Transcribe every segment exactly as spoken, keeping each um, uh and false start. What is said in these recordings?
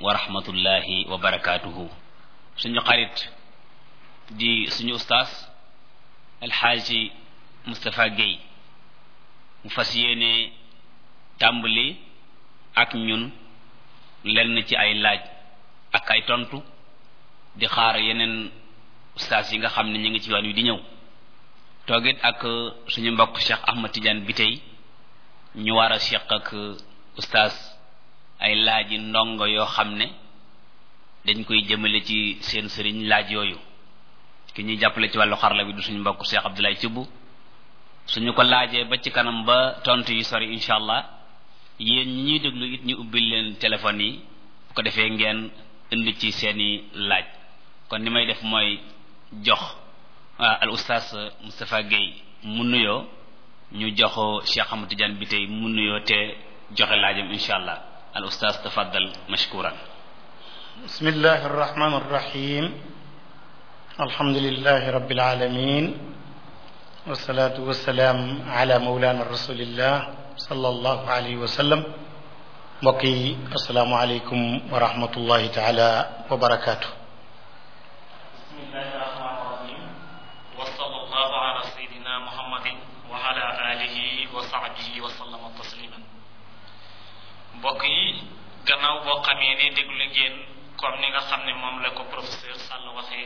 wa rahmatullahi wa barakaatuhu. suñu xarit di suñu ustaas alxaaji Moustapha Guèye mu fas yéene tàmbali ak ñun lenn ci ay laaj ak ay tontu di xaar yeneen ustaas yi nga xam ne ñu ngi ci yoon wi di ñëw toogit ak suñu mbokk Cheikh Ahmad Tidiane bi tey ñu war a seq ak ustaas ay laaj yi ndongo yoo xam ne dañ koy jëmale ci seen sëriñ laaj yooyu ki ñuy jàppale ci wàllu xarala bi du suñu mbokk Cheikh Abdoulaye Thioub suñu ko laajee ba ci kanam ba tontu yi sori incha allah yéen ñi ñuy déglu it ñu ubbil leen téléphone yi bu ko defee ngeen indi ci seeni laaj kon ni may def mooy jox al ustaas Moustapha Guèye mu nuyoo ñu jox Cheikh Ahmad Tidiane bi tey mu nuyoo te joxe laajam incha allah al ustaas tafaddal mashkuran. bismillahi arrahmani arrahim alhamdulillahi rabbil alamin wassalatu wassalaam ala mawlana rasulillah sallallahu alayhi wa sallam. mbokk yi assalaamu aleykum wa rahmatullahi taala wa barakaatu. bismillahi rahmani rahim wa sallallahu ala sayyidina muhammadin wa ala alihi wa sahbihi wa sallama tasliman. mbokk yi gannaaw boo xamee ne déglu ngeen comme ni nga xam ne moom la ko professeur Sall waxee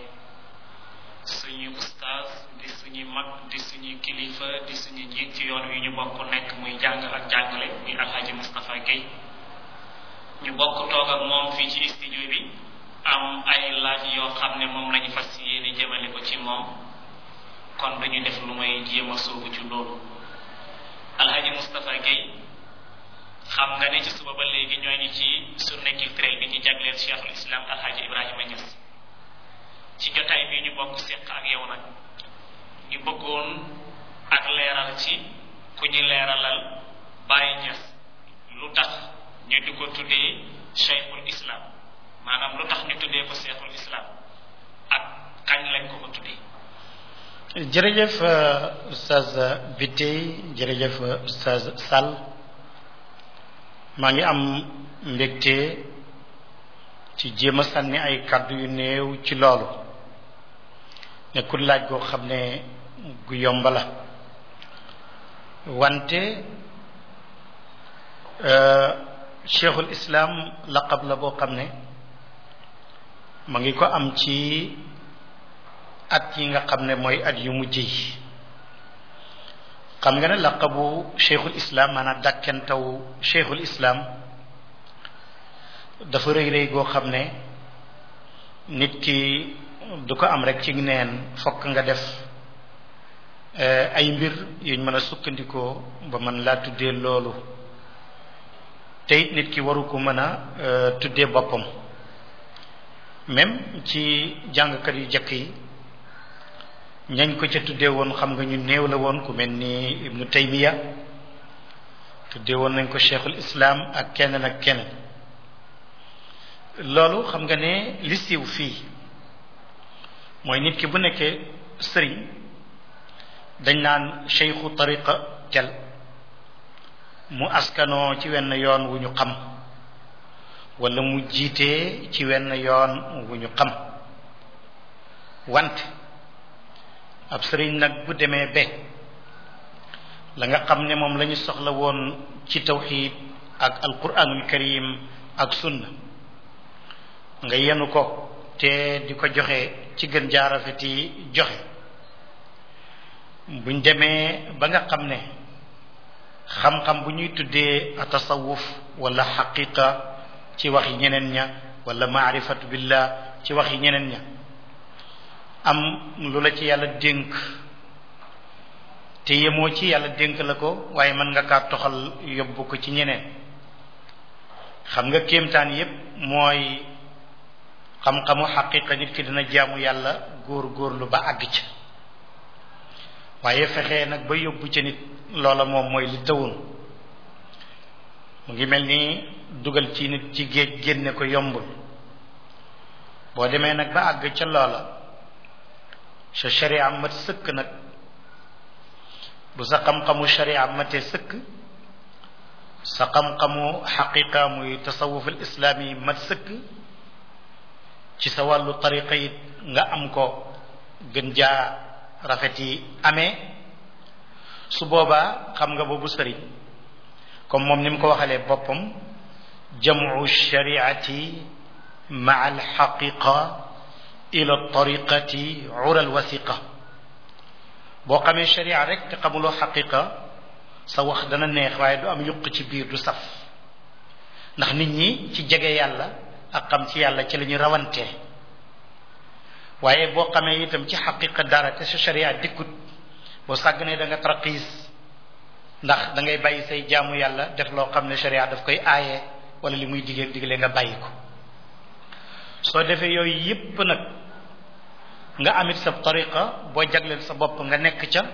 suñu ustaas di suñu mag di suñu kilifa di suñu njiit ci yoon wi ñu bokk nekk muy jàng ak jàngale muy alhaji Moustapha Guèye ñu bokk toog ak moom fii ci studio bi am ay laaj yoo xam ne moom lañu fas yéene jëmale ko ci moom kon dañu def lu may jéem a sóobu ci loolu. alhaji Moustapha Guèye xam nga ne ci suba ba léegi ñoo ngi ci journée culturelle bi ñu jagleel cheikhul islam alhaji Ibrahima Niass ci jotaay bi ñu bokk seq ak yow nag ñu bëggoon ak leeral ci ku ñu leeralal Baye Niass lu tax ñu di ko tuddee cheikhul islam maanaam lu tax ñu tuddee ko cheikhul islam ak kañ lañ ko ko tuddee. jërëjëf ustaz Bitey jërëjëf ustaz Sall maa ngi am mbégte ci jéem a sànni ay kàddu yu néew ci loolu nekkul laaj goo xam ne gu yomba la wante cheikhul islam laqab la boo xam ne ma ngi ko am ci at yi nga xam ne mooy at yu mujj yi xam nga ne laqabu cheikhul islam maanaam dàkkentaw cheikhul islam dafa rëy rëy goo xam ne nit ki du ko am rek ci neen fokk nga def ay mbir yuñ mën a sukkandikoo ba mën laa tuddee loolu te it nit ki waru ko mën a tuddee boppam même ci jàngkat yu jëkk yi ñañ ko ca tuddee woon xam nga ñu néew la woon ku mel ni ibnu taymiya tuddee woon nañ ko cheikhul islam ak keneen ak keneen loolu xam nga ne li siiw fii mooy nit ki bu nekkee sëriñ dañ naan cheikhu tariqa tel mu askanoo ci wenn yoon wu ñu xam wala mu jiitee ci wenn yoon wu ñu xam wante ab sëriñ nag bu demee be la nga xam ne moom la ñu soxla woon ci tawxiid ak alquranul karim ak sunna nga yenu ko te di ko joxe ci gën jaarafeti joxe buñ demee ba nga xam ne xam-xam bu ñuy tuddee atasawuf wala xaqiqa ci waxi ñeneen ña wala maarifatu billah ci waxi ñeneen ña am lu la ci yàlla dénk te yemoo ci yàlla dénk la ko waaye mën nga kaa toxal yóbbu ko ci ñeneen xam nga kéemtaan yépp mooy xam-xamu xaqiqa nit ki dina jaamu yàlla góor góorlu ba àgg ca waaye fexe nag ba yóbbu ca nit loola moom mooy li tawun mu ngi mel ni dugal ci nit ci géej génne ko yombul boo demee nag ba àgg ca loola sa sharia mat sëkk nag bu sa xam-xamu sharia matee sëkk sa xam-xamu xaqiqa muy tasawuf al islaami mat sëkk ci sa wàllu tariqa it nga am ko gën jaa rafet yi amee su boobaa xam nga boobu sëriñ comme moom ni mu ko waxalee boppam jamu shariati maa alxaqiqa ila tariqati ura alwasiqa boo xamee sharia rek te xamuloo xaqiqa sa wax dana neex waaye du am yuq ci biir du saf ndax nit ñi ci jege yàlla ak xam ci yàlla ci la ñu rawantee waaye boo xamee itam ci xaqiqa dara te sa sharia dikkut boo sàgganee da nga traqiis ndax da ngay bàyyi say jaamu yàlla def loo xam ne sharia daf koy aaye wala li muy digee digle nga bàyyi ko soo defee yooyu yépp nag nga amit sa tariqa boo jagleel sa bopp nga nekk ca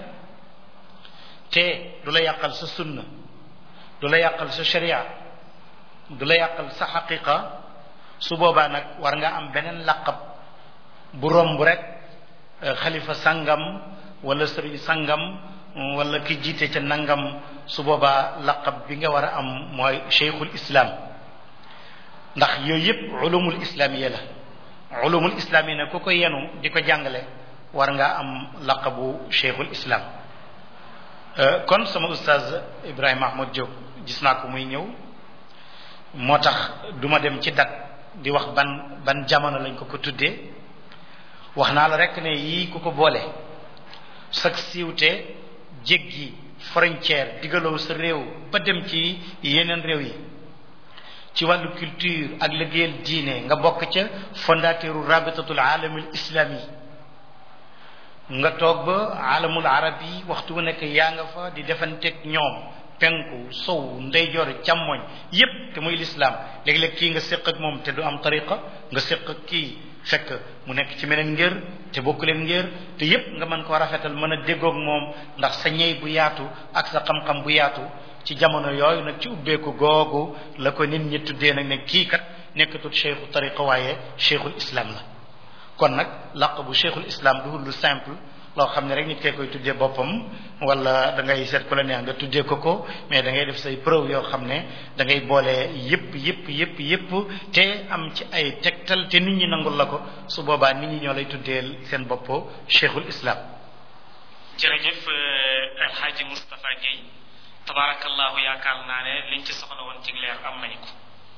te du la yàqal sa sunna du la yàqal sa sharia du la yàqal sa xaqiqa su boobaa nag war nga am beneen laqab bu romb rek xalifa sangam wala sëriñ sangam wala ki jiite ca nangam su boobaa laqab bi nga war a am mooy cheikhul islam ndax yooyu yëpp ulumul islamiya la ulumul islamiya ne ku ko yenu di ko jàngale war nga am laqabu cheikhul islam kon sama oustaz Ibrahima Mahmoud Diop gis naa ko muy ñëw moo tax duma dem ci dat di wax ban ban jamono lañ ko ko tuddee wax naa la rek ne yii ku ko boole sag siiwte jéggi frontière digaloo sa réew ba dem ci yeneen réew yi ci wàllu culture ak liggéeyal diine nga bokk ca fondateuru rabitatul alamil islami nga toog ba alamul arabi waxtu wu nekk yaa nga fa di defanteeg ñoom penku sow ndeyjoor càmmoñ yépp te muy lislaam léeg-léeg kii nga séq ak moom te du am tariqa nga séq ak kii fekk mu nekk ci meneen ngër te bokk leen ngër te yépp nga mën koo rafetal mën a déggoog moom ndax sa ñey bu yaatu ak sa xam-xam bu yaatu ci jamono yooyu nag ci ubbeeku googu la ko nit ñi tuddee nag ne kii kat nekkatul cheikhu tariqa waaye cheikhul islam la kon nag laq bu cheikhul islam du lu simple loo xam ne rek nit kee koy tuddee boppam wala da ngay seet ku la neex nga tuddee ko ko mais da ngay def say preuve yoo xam ne da ngay boole yépp yépp yépp yépp te am ci ay tegtal te nit ñi nangul la ko su boobaa nit ñi ñoo lay tuddeel seen bopp cheikhul islam. jërëjëf alxaaji Moustapha Guèye tabarakallahu yaakaar naa ne liñ ci soxla woon ci leer am nañu ko.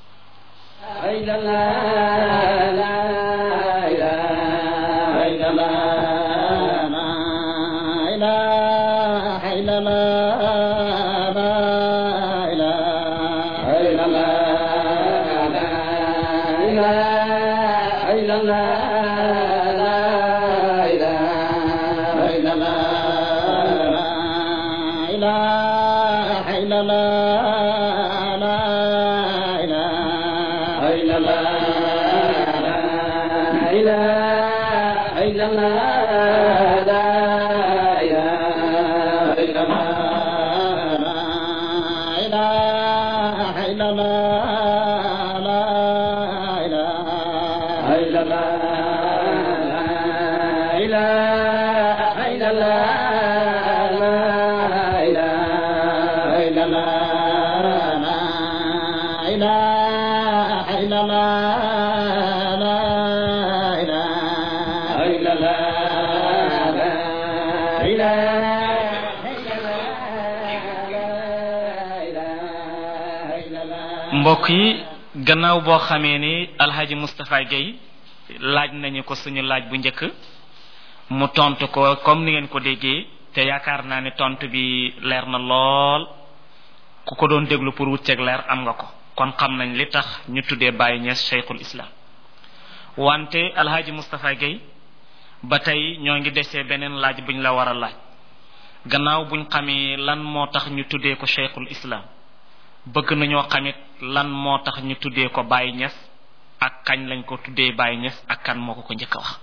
mbokk yi gannaaw boo xamee ni alhaji Moustapha Guèye laaj nañu ko suñu laaj bu njëkk mu tontu ko comme ni ngeen ko déggee te yaakaar naa ne tontu bi leer na lool ku ko doon déglu pour wut ceeg leer am nga ko kon xam nañ li tax ñu tuddee Baye Niass cheikhul islam wante alhaji Moustapha Guèye ba tey ñoo ngi desee beneen laaj buñ la war a laaj gannaaw buñ xamee lan moo tax ñu tuddee ko cheikhul islam bëgg nañoo xamit lan moo tax ñu tuddee ko Baye Niass ak kañ lañ ko tuddee Baye Niass ak kan moo ko ko njëkk a wax.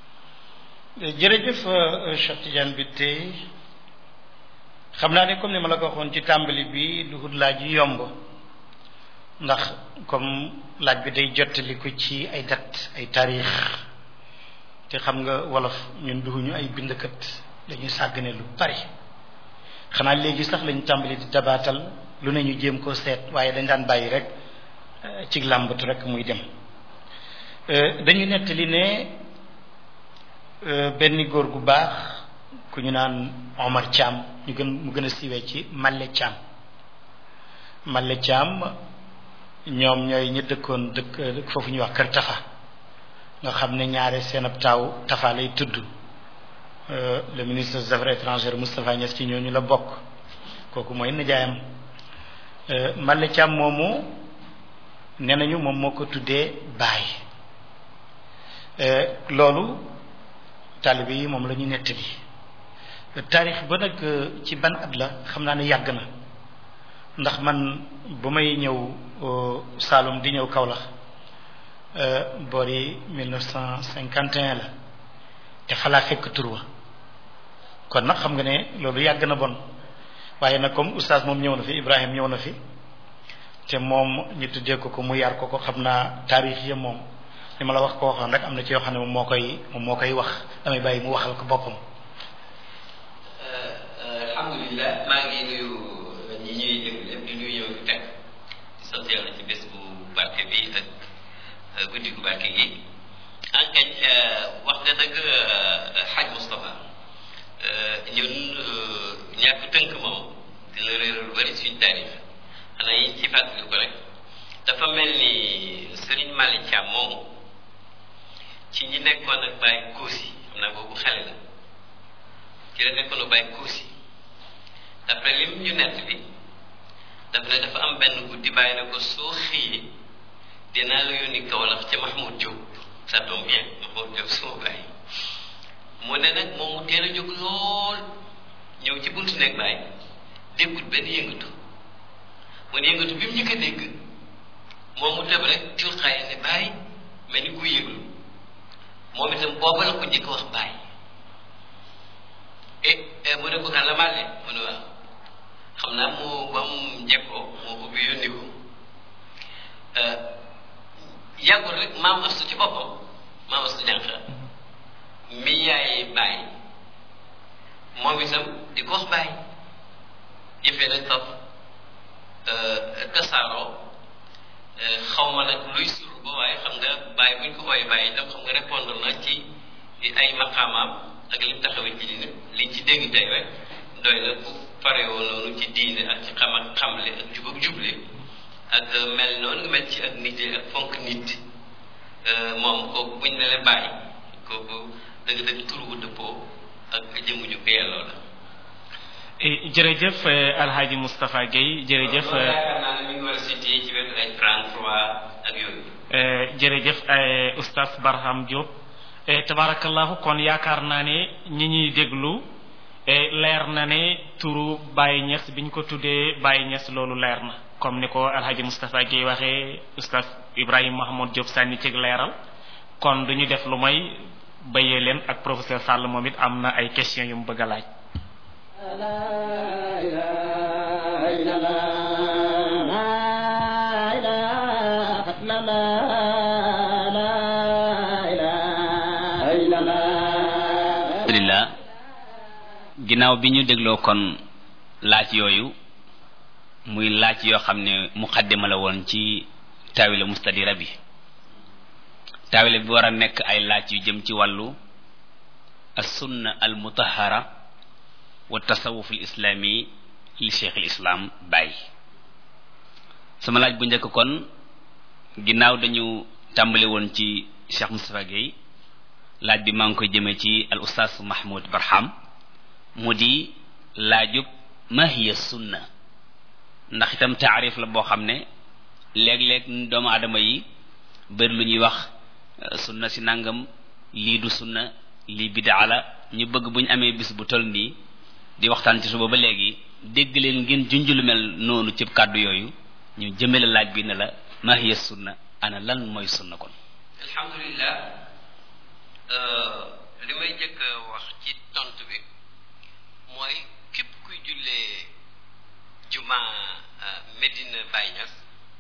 jërëjëf Cheikh Tidiane bi tey xam naa ne comme ni ma la ko waxoon ci tàmbali bi duhut laaj yu yomb ndax comme laaj bi day jottali ko ci ay dat ay taarix te xam nga wolof ñun duhuñu ay bindkat dañuy sàggane lu bari xanaa léegi sax lañ tàmbali di dabaatal lu ne ñu jéem koo seet waaye dañ daan bàyyi rek ci làmbatu rek muy dem dañu nettali ne benn góor gu baax ku ñu naan Omar Thiam ñu gën mu gën a siiwee ci Malle Thiam Malle Thiam ñoom ñooy ñi dëkkoon dëkk foofu ñuy wax Kër Tafa nga xam ne ñaare seen ab taaw Tafa lay tudd le ministre des affaires étrangères Moustapha Niass ci ñooñu la bokk kooku mooy nijaayam Malle Thiam moomu nee nañu moom moo ko tuddee baay loolu taalibe yi moom la ñu nettali taarix ba nag ci ban at la xam naa ne yàgg na ndax man bu may ñëw Saalum di ñëw Kaolack boori mille neuf cent cinquante et un la te falaa fekk tur wa kon nag xam nga ne loolu yàgg na bon waaye nag comme oustaz moom ñëw na fi Ibrahim ñëw na fi te moom ñu tuddee ko ko mu yar ko ko xam naa taarix yi moom li ma la wax ko waxoon rek am na ci yoo xam ne moom moo koy moom moo koy wax damay bàyyi mu waxal ko boppam. alhamdulilah maa ngi nuyu ñi ñuy déglu lépp di nuyu yow teg sant yàlla ci bés bu barke bi ak guddi gu barke gi enkañ wax nga dëgg xaj Moustapha ñun ñàkk tënk moom dina réeral lu bari suñ taarix xanaa yi ci fàttali ko rek dafa mel ni Serigne Malick Thiam moomu ci ñi nekkoon ak Baye Kousi xam naa boobu xale la ci la nekkoon ak Baye Kousi d'après lim ñu nett bi daf ne dafa am benn guddi bàyyi na ko soo xëyee dinaa la yónni Kaolack ca Mahmoud Diop ça tombe bien Mahmoud Diop suma bàyyi mu ne nag moom mu teel a jóg lool ñëw ci buntu nekk bàyyi déggut benn yëngatu mu ne yëngatu bi mu njëkk a dégg moom mu tëb rek jur xaye ne bàyyi mel ni ku yëglu moom itam booba la ko njëkk wax bàyyi et mu ne ko kan la màlle mu ne waaw xam naa mu ba mu njëkkoo moo ubbi yónni ko yàggul rek maam astu ci boppam maam astu jànq mi yaay bàyyi moom itam di ko wax bàyyi jëfee nag topp tasaaroo xaw ma nag luy sur ba waaye xam nga bàyyi buñ ko koy bàyyi itam xam nga répondre na ci ay maqaamaam ak lim taxawee ci diine liñ ci dégg tey rek doy na bu parewoo noonu ci diine ak ci xam ak xamle ak jub ak juble ak mel noonu nga mel ci ak nite ak fonk nit moom kooku buñ ne la bàyyi kooku dëgg-dëgg tur wu dëppoo ak jëmu ju ko yelloo la. jërëjëf Alhaji Moustapha Guèye jërëjëf. yaakaar naa ne mi ngi war a cité ci wetu ay trente-trois ak yooyu. jërëjëf oustaz Barham Diop tabarakallahu kon yaakaar naa ne ñi ñuy déglu leer na ne turu Baye Niass biñ ko tuddee Baye Niass loolu leer na comme ni ko Alhaji Moustapha Guèye waxee oustaz Ibrahima Mahmoud Diop sànni ci leeral kon duñu def lu may bayee leen ak professeur Sall moom it am na ay questions yu mu bëgg a laaj. alhamdulillah ginnaaw bi ñu dégloo kon laaj yooyu muy laaj yoo xam ne muqaddima la woon ci taawila mustadira bi taawila bi war a nekk ay laaj yu jëm ci wàllu as-sunna al-mutahhara wa tasawuf al-islami li cheikh al-islam Baye sama laaj bu njëkk kon ginnaaw dañu tàmbali woon ci Cheikh Moustapha Guèye laaj bi maa ngi koy jëmee ci al ustaas Mahmoud Barham mu di laajub ma hiya sunna ndax itam taarif la boo xam ne léeg-léeg doomu aadama yi bëri lu ñuy wax sunna si nangam lii du sunna lii bidaa la ñu bëgg bu ñu amee bis bu toll nii di waxtaan ci suba ba léegi dégg leen ngeen junj lu mel noonu ci kàddu yooyu ñu jëmale laaj bi ne la ma hiya sunna ana lan mooy sunna kon. alhamdulilah li may njëkk wax ci tontu bi mooy képp kuy jullee juma Medina Baye Niass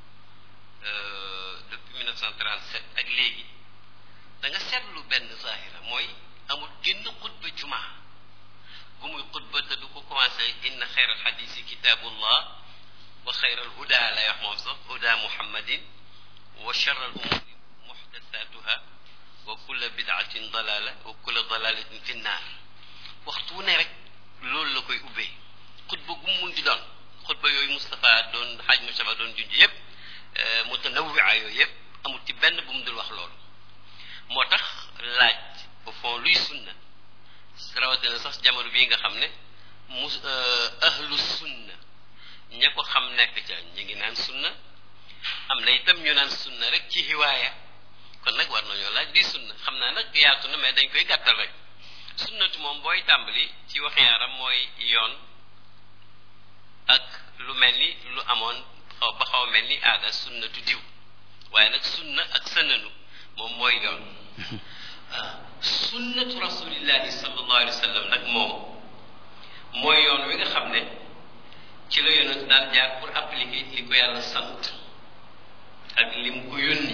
depuis mille neuf cent trente-sept ak léegi da nga seetlu benn zahira mooy amul génn xutba juma bu muy xutba te du ko commencé inna xayra alxadisi kitabullah wa xayral huda lay wax moom sax huda muhammadin wa charral umuri muxdasatuha wa kulla bidaatin dalala wa kulla dalalatin fi nnaar waxtu wu ne rek loolu la koy ubbee xutba gu mun di doon xutba yooyu Moustapha doon xaaj Moustapha doon junj yëpp mutanawwia yooyu yëpp amul ci benn bu mu dul wax loolu moo tax laaj au fond luy sunna rawatina sax jamono bii nga xam ne mus ahlu sunna ña ko xam nekk ca ñu ngi naan sunna am na itam ñu naan sunna rek ci hiwaaya kon nag war nañoo laaj di sunna xam naa nag yaatu na mais dañ koy gàttal rek sunnatu moom booy tàmbali ci wax yaaram mooy yoon ak lu mel ni lu amoon xaw ba xaw mel ni aada sunnatu diw waaye nag sunna ak sënanu moom mooy yoon sunnatu rasulillahi sallallahu alayhi wa sallam nag moom mooy yoon wi nga xam ne ci la yonent daan jaar pour appliquer li ko yàlla sant ak li mu ko yónni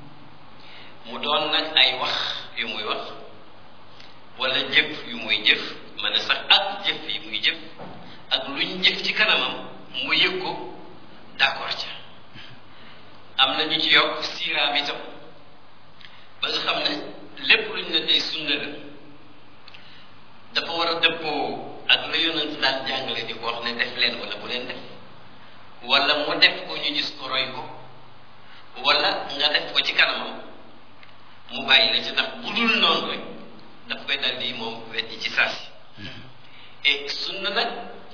mu doon nag ay wax yu muy wax wala jëf yu muy jëf ma ne sax ak jëf yi muy jëf ak luñ jëf ci kanamam mu yëg ko d'accord ca am na ñu ci yokk siiraam itam ba nga xam ne lépp luñ ne tey sunna la dafa war a dëppoo ak la yonent daan jàngale di ko wax ne def leen wala bu leen def wala mu def ko ñu gis ko roy ko wala nga def ko ci kanamam mu bàyyi la ci ndax bu dul noonu rek daf koy dal di moom weddi ci saasi et sunna nag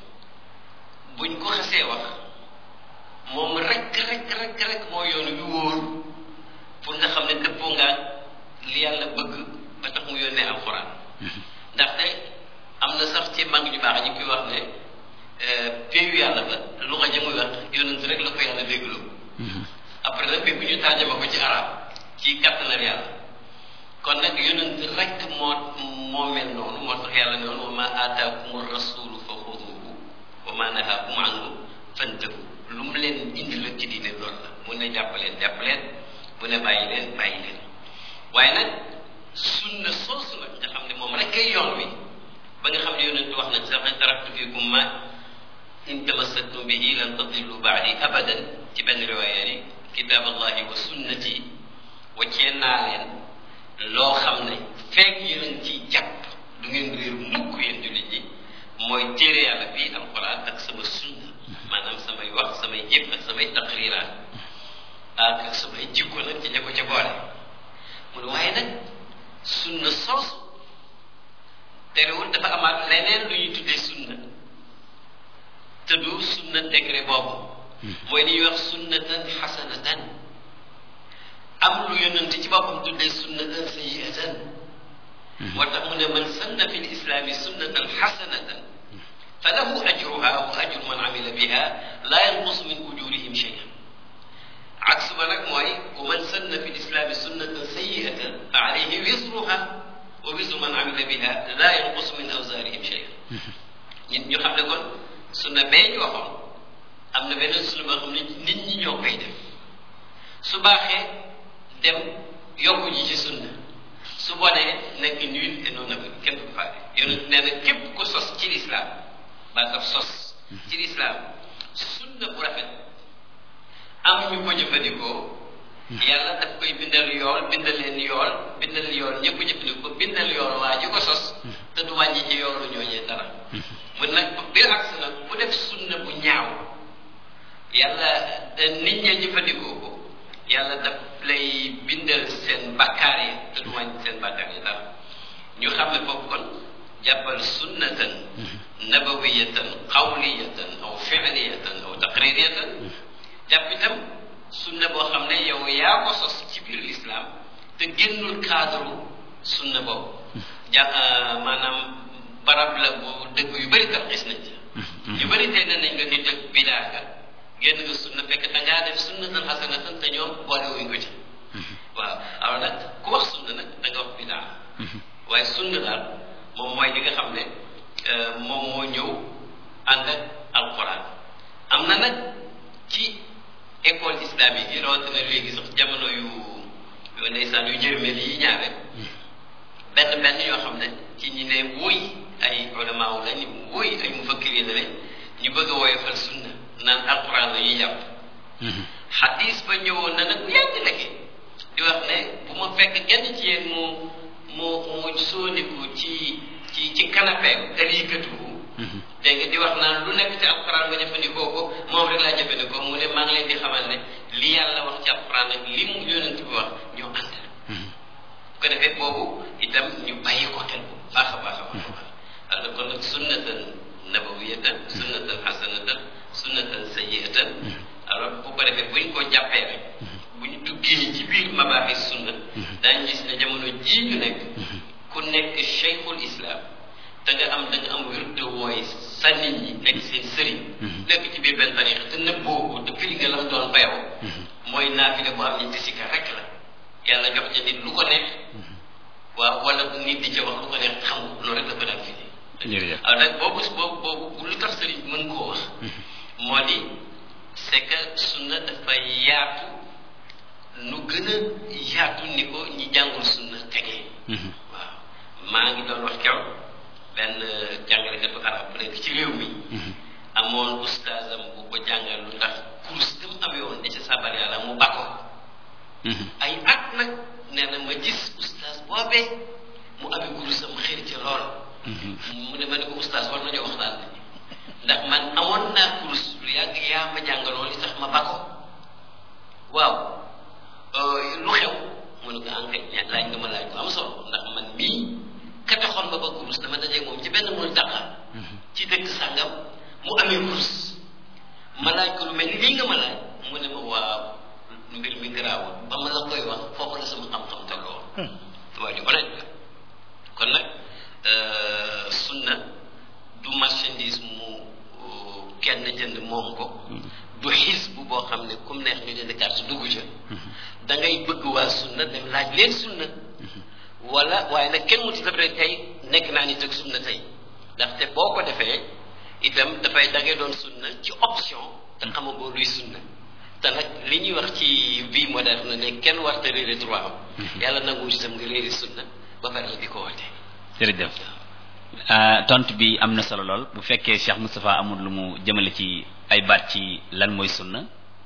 buñ ko xasee wax moom rek rek rek rek moo yoon wi wóor pour nga xam ne dëppoo nga li yàlla bëgg ba tax mu yónnee alxuraan ndaxte am na sax ci mag ñu baax ñu koy wax ne péeyu yàlla ba lu nga jëmuy wax yonent rek la ko yàlla déggloo après nag bu ñu tàjjama ko ci arab ci kattanal yàlla kon nag yonent rek moo moo mel noonu moo tax yàlla ne woon wa ma aataakum rasulu fa xuduhu wa ma nahaakum anhu fantahu lu mu leen indi la ci diine loolu la mun ne jàpp leen jàpp leen bu ne bàyyi leen bàyyi leen waaye nag sunna soosu nag nga xam ne moom rek ay yoon wi ba nga xam ne yonent wax na sax ne taraktu fiikum ma in tamassaktum bihi lan tadillu baadi abadan ci benn riwaaya yi kitaab allahi wa sunnati waccee naa leen loo xam ne feeg yéen ci jàpp du ngeen réer mukk yéen jullit ñi mooy téere yàlla bii alquran ak sama sunna maanaam samay wax samay jëf ak samay taqriraat ak samay jikko nag ci ña ko ca boole mu ne waaye nag sunna soosu terewul dafa amaat leneen lu ñuy tuddee sunna te du sunna degré boobu mooy li ñuy wax sunnatan xasanatan am lu yonent ci boppam tuddee sunnatan sayyi'atan moo tax mu ne man sanna fi lislaami sunnatan xasanatan fa lahu ajruha wa ajru man amila biha la yanqusu min ujurihim shay'an aks ba nag mooy wa man sanna fi lislaami sunnatan sayyi'atan fa alayhi wisruha wa wisru man amila biha la yanqusu min awzarihim shay'an ñun ñu xam ne kon sunna bee ñu waxoon am na beneen sunna boo xam ne nit ñi ñoo koy def su baaxee dem yokku ji ci sunna su bonee nekk nul et non avenu kenn du ko faale yonent nee na képp ko sos ci lislaam baa taf sos ci lislaam sunna bu rafet am ñu ko jëfandikoo yàlla daf koy bindal yool bindal leen yool bindal yool ñëpp jëfandikoo bindal yool waa ji ko sos te du wàññi ci yoolu ñooñee dara mun nag bi aks nag bu def sunna bu ñaaw yàlla nit ñee jëfandikoo ko yàlla daf lay bindal seen bakkaar yi te du wàññi seen bakkaar yi dara ñu xam ne foofu kon jàppal sunnatan nabawiyatan qawliyatan aw fi'liyatan aw taqririyatan jàpp itam sunna boo xam ne yow yaa ko sos ci biir lislaam te génnul cadre sunna boobu ja maanaam barab la bu dëgg yu bëri tarxis nañ ci yu bëri tey nañ nga nit ak bidaa ga génn nga sunna fekk da ngaa def sunnatan hasanatan te ñoom boole wuñ ko ci waaw alors nag ku wax sunna nag da nga wax bidaa waaye sunna daal moom mooy li nga xam ne moom moo ñëw ànd ak alquran am na nag ci école islamique yi rawatina léegi sax jamono yu yu ndeysaan yu jërmel yi ñaare benn benn yoo xam ne ci ñi ne wóoy ay ulamaaw lañ wóoy ay mufakkiriin lañ ñu bëgg a woyofal sunna naan alquran la ñuy jàpp xadis ba ñëwoon na nag bu yàgg léegi di wax ne bu ma fekk kenn ci yéen mu mu mu sóoniku ci ci ci canapé te yëkkatiku dégg nga di wax naan lu nekk ci alquran nga jëfandikoo ko moom rek laa jëfandikoo mu ne maa ngi leen di xamal ne li yàlla wax ci alquran ak li mu yonent bi wax ñoo ànd bu ko defee boobu itam ñu bàyyi ko xel bu baax a baax a baax a baax alors kon nag sunnatan nabawiyatan sunnatan hasanatan sunnatan sayyiatan alors bu ko defee buñ ko jàppee rek bu ñu duggee ci biir mabaaxis sunna daañu gis ne jamono jii ñu nekk ku nekk cheikhul islam te nga am da nga am wirde wooy sa nit ñi nekk seen sëriñ nekk ci biir benn tariix te nëbboo ko te firi nga lam doon bayoo mooy naafile bu am ñetti sikka rek la yàlla jox ca nit lu ko neex waaw wala nit di ca wax lu ko neex xam loolu rek la ko daan firi jërëjëf alors nag boobu boobu boobu lu tax sëriñ mën koo wax moo di c'est que sunna dafay yaatu nu gën a yaatu ni ko ñi jàngul sunna tegee waaw maa ngi doon wax kew benn jàngalekatu arab bu nekk ci réew mi amoon ustaasam bu ko jàngal lu tax kurus gëm amee woon da ca sabar yàlla mu bakko ay at nag nee na ma gis ustaas boobee mu amee kurusam xëy ca lool mu ne ma ne ko ustaas war nañoo waxtaan de ndax man amoon naa kurus lu yàgg yaa ma jàngaloon li tax ma bakko waaw lu xew mu ne ko enquête ña laaj nga ma laaj ko am solo ndax man mii ka taxoon ba ba kurus dama dajee moom ci benn mul taqa ci dëkk sàngam mu amee kurus ma laaj ko lu mel ni lii nga ma laaj mu ne ma waaw mbir mi garaawul ba ma la koy wax foofu la sama xam-xam tolloo waa ji honnête la kon nag sunna du marchandise mu kenn jënd moom ko du xis bu boo xam ne comme neex ñu jënd carte dugg ca da ngay bëgg waa sunna dem laaj leen sunna wala waaye nag kenn mu ci def rek tey nekk naa nit ak sunna tey ndaxte boo ko defee itam dafay da ngay doon sunna ci option te xamagoo luy sunna te nag li ñuy wax ci vie moderne ne kenn warta réere droit am yàlla nangu itam nga réeri sunna ba pare la di ko wootee jërëjëf tontu bi am na solo lool bu fekkee Cheikh Moustapha amul lu mu jëmale ci ay baat ci lan mooy sunna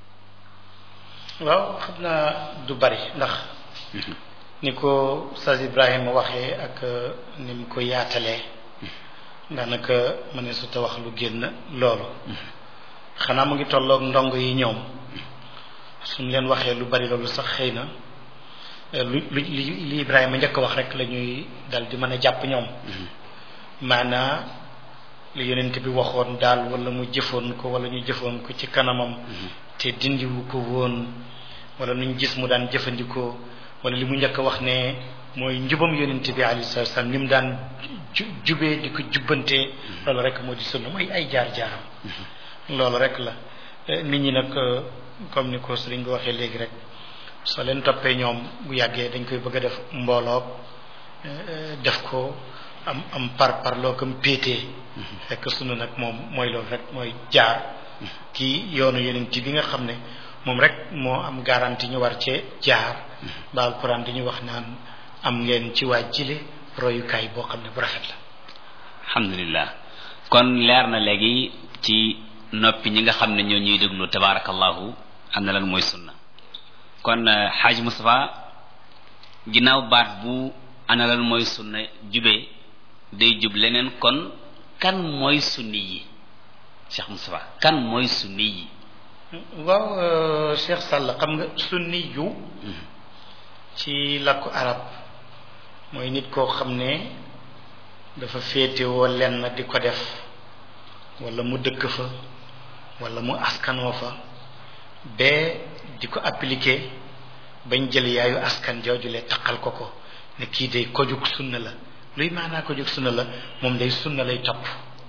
waaw xam naa du bari ndax ni ko Oustaz Ibrahima waxee ak ni mu ko yaatalee daanaka ma ne su ta wax lu génn loolu xanaa mu ngi tolloog ndongo yi ñoom suñ leen waxee lu bari loolu sax xëy na lu lu li Ibrahima njëkk wax rek la ñuy dal di mën a jàpp ñoom maanaa li yonent bi waxoon daal wala mu jëfoon ko wala ñu jëfoon ko ci kanamam te dindiwu ko woon wala nuñ gis mu daan jëfandikoo wala li mu njëkk a wax ne mooy njubam yonent bi alayhi salaatu salaam ni mu daan ju jubee di ko jubbantee loolu rek moo di sunna mooy ay jaar-jaaram loolu rek la nit ñi nag comme ni ko sëriñ bi waxee léegi rek soo leen toppee ñoom bu yàggee dañ koy bëgg a def mbooloog def ko am am par parloo comme péetee fekk sunna nag moom mooy loolu rek mooy jaar kii yoonu yonent bi nga xam ne moom rek moo am garantie ñu war cee jaar ba alquran dañuy wax naan am ngeen ci waa jile royukaay boo xam ne bu rafet la alhamdulillah kon leer na léegi ci noppi ñi nga xam ne ñoo ñuy déglu tabarakallahu am na lan mooy sunna kon xaaj Moustapha ginnaaw baat bu ana lan mooy sunna jubee day jub leneen kon kan mooy sunni yi Cheikh Moustapha kan mooy sunni yi waaw Cheikh Sall xam nga sunni yu ci làkku arab mooy nit koo xam ne dafa féetewoo lenn di ko def wala mu dëkk fa wala mu askanoo fa bee di ko appliquer bañ jël yaayu askan joojule taqal ko ko ne kii day ko jóg sunna la luy maanaa ko jóg sunna la moom day sunna lay topp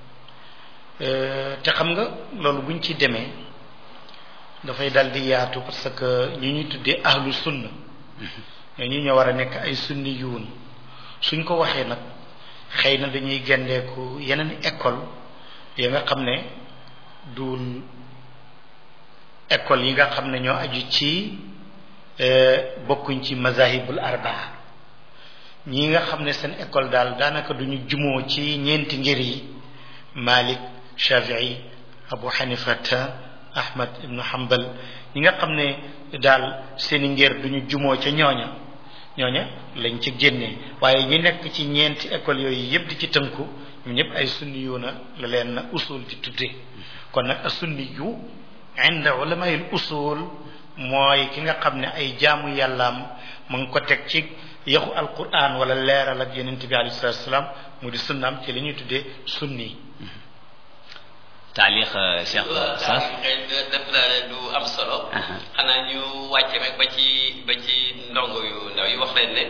te xam nga loolu buñ ci demee dafay dal di yaatu parce que ñu ñuy tuddee ahlu sunna ñooñu ñoo war a nekk ay sunni yuun suñ ko waxee nag xëy na dañuy gendeeku yeneen école yi nga xam ne dul école yi nga xam ne ñoo aju ci bokkuñ ci mazahibul arbaa ñi nga xam ne seen école daal daanaka duñu jumoo ci ñeenti ngir yi Malik Shafii Abu Hanifata Ahmad ibnu Hanbal ñi nga xam ne daal seeni ngir duñu jumoo ca ñooña ñooña lañ ci génnee waaye ñi nekk ci ñeenti école yooyu yëpp di ci tënku ñu ñëpp ay sunni yu na la leen usul di tuddee kon nag sunni yu inda ulamayil usul mooy ki nga xam ne ay jaamu yàllaam mu ngi ko teg ci yaxu alquran wala leeral ak yonent bi alayhi salatu wasalaam mu di sunnaam ci li ñuy tuddee sunni taalix Cheikh Sass def naa ne du am solo xanaa ñu wàcce rek ba ci ba ci ndongo yu ndaw yi wax leen ne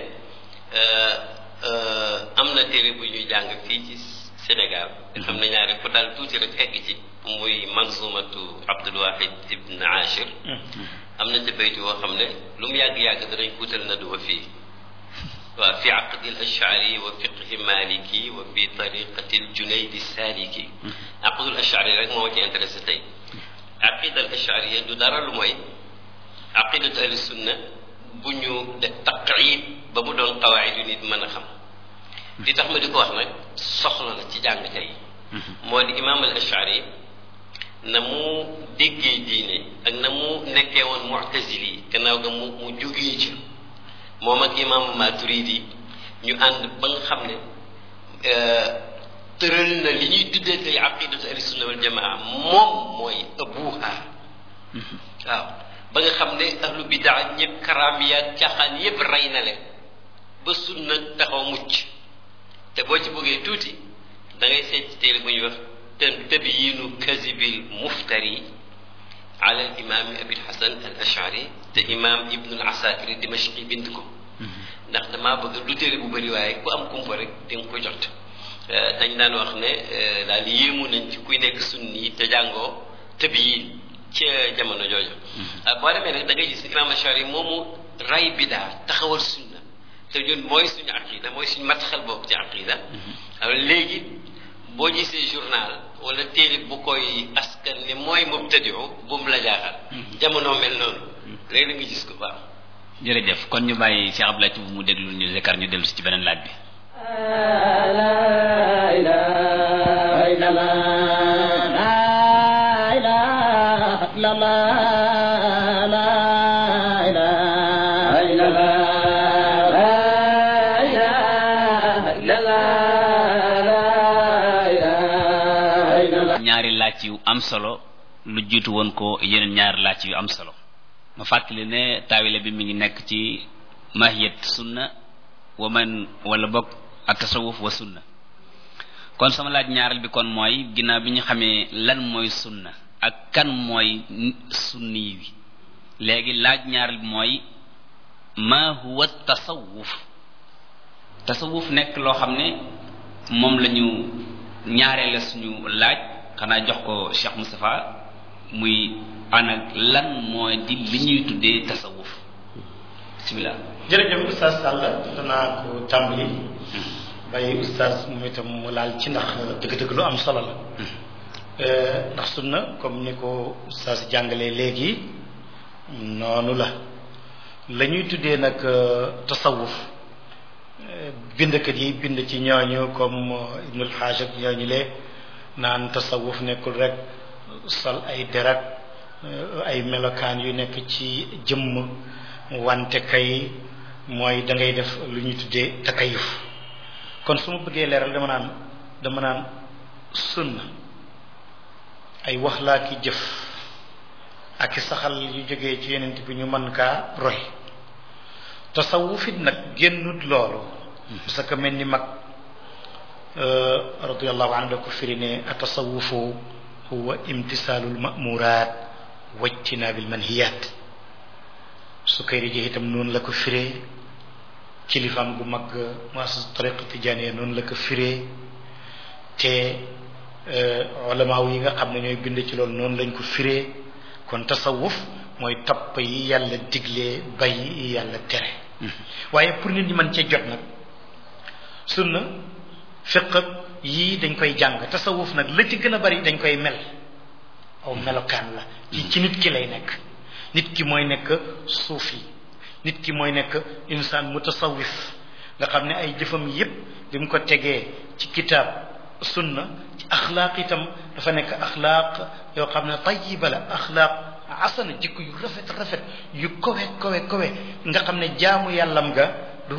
am na téere bu ñuy jàng fii ci Sénégal xam na ñaari ko daal tuuti rek egg ci muy manzumatu Abdul Wahid ibn Ashir am na ci baytu woo xam ne lu mu yàgg-yàgg danañ kuutal na duwa fii waaw fi aqdi al ashari wa fiqhi maliki wa fi tariqati al junaydi saliki aqdu al ashari rek moo ci intéressé tey aqida al ashariya du dara lu mooy aqidatu ahli sunna bu ñu de taqid ba mu doon qawaid yu nit mën a xam li tax ma di ko wax nag soxla na ci jàng tey moo di imam al ashari na mu déggee diine ak na mu nekkee woon mu'tazili gannaaw ga mu mu jógee ci moom ak imam Maturidi ñu ànd ba nga xam ne tëral na li ñuy tuddee tey aqidatu ahli sunna wal jamaa moom mooy abuha waaw ba nga xam ne ahlu bidaa ñëpp karaamiyaat caaxaan yëpp rey na leen ba sunna taxaw mucc te boo ci bëggee tuuti da ngay seet ci téere bu ñuy wax tabyiinu kazibil muftari ala al imam abil hasan al ashari te imam ibnu al asakiri dimashqi bind ko ndax damaa bëgg du téere bu bëri waaye ku am kumpa rek di nga ko jot dañ daan wax ne daal yéemu nañ ci kuy nekk sunni te jàngoo tabyiin ca jamono jooju boo demee nag da ngay gis imam ashari moomu ray bidaa taxawal sunna te ñun mooy suñu aqida mooy suñu matxal boobu ci aqida alors léegi boo gisee journal wala téere bu koy askan ne mooy mubtadiu bu mu la jaaxal jamono mel noonu léegi da nga gis ko baax jërëjëf kon ñu bàyyi Cheikh Abdoulaye bu mu déglu ñu zikar ñu dellu si ci beneen laaj bi la ilaha illallah la ilaha illallah la ilaha illallah ñaari laaj yu am solo lu jiitu woon ko yeneen ñaari laaj yu am solo ma fàttali ne taawile bi mi ngi nekk ci mahiyat sunna wa man wala bokk ak tasawuf wa sunna kon sama laaj ñaaral bi kon mooy ginnaaw bi ñu xamee lan mooy sunna ak kan mooy sunni wi léegi laaj ñaaral bi mooy ma huwa tasawuf tasawuf nekk loo xam ne moom la ñu ñaaree la suñu laaj xanaa jox ko Cheikh Moustapha muy ana lan mooy di li ñuy tuddee tasawuf bismillah jërëjëf oustaz Sall danaa ko tàmbali bàyyi oustaz moom itam mu laal ci ndax dëgg-dëgg lu am solo la ndax sunna comme ni ko oustaz jàngalee léegi noonu la la ñuy tuddee nag tasawuf bindkat yi bind ci ñooñu comme Ibnul Hajj ak ñooñu lee naan tasawuf nekkul rek sol ay derak ay melokaan yu nekk ci jëmm wante kay mooy da ngay def lu ñuy tuddee takayuf kon su ma bëggee leeral dama naan dama naan sunna ay wax laa ki jëf ak i saxal yu jógee ci yeneen bi ñu mën kaa roy tasawuf it nag génnut loolu parce que mel ni mag radiallahu anhu ko firi ne atasawufu huwa imtisaalul ma'muuraat wajtinaabil manhiyaat su koy rijee itam noonu la ko firee kilifaam gu mag muassas tariqa tijaaniya noonu la ko firee te ulamaaw yi nga xam ne ñooy bind ci loolu noonu lañ ko firee kon tasawuf mooy topp yi yàlla diglee bay yi yàlla tere waaye pour nit ñi mën cee jot nag sunna fiq yii dañ koy jàng tasawuf nag la ci gën a bari dañ koy mel aw melokaan la ci ci nit ki lay nekk nit ki mooy nekk suufi nit ki mooy nekk insaan mutasawif nga xam ne ay jëfam yépp bi mu ko tegee ci kitaab sunna ci axlaaq itam dafa nekk axlaaq yoo xam ne tayiba la axlaaq asana jikko yu rafet rafet yu kowe kowe kowe nga xam ne jaamu yàllam nga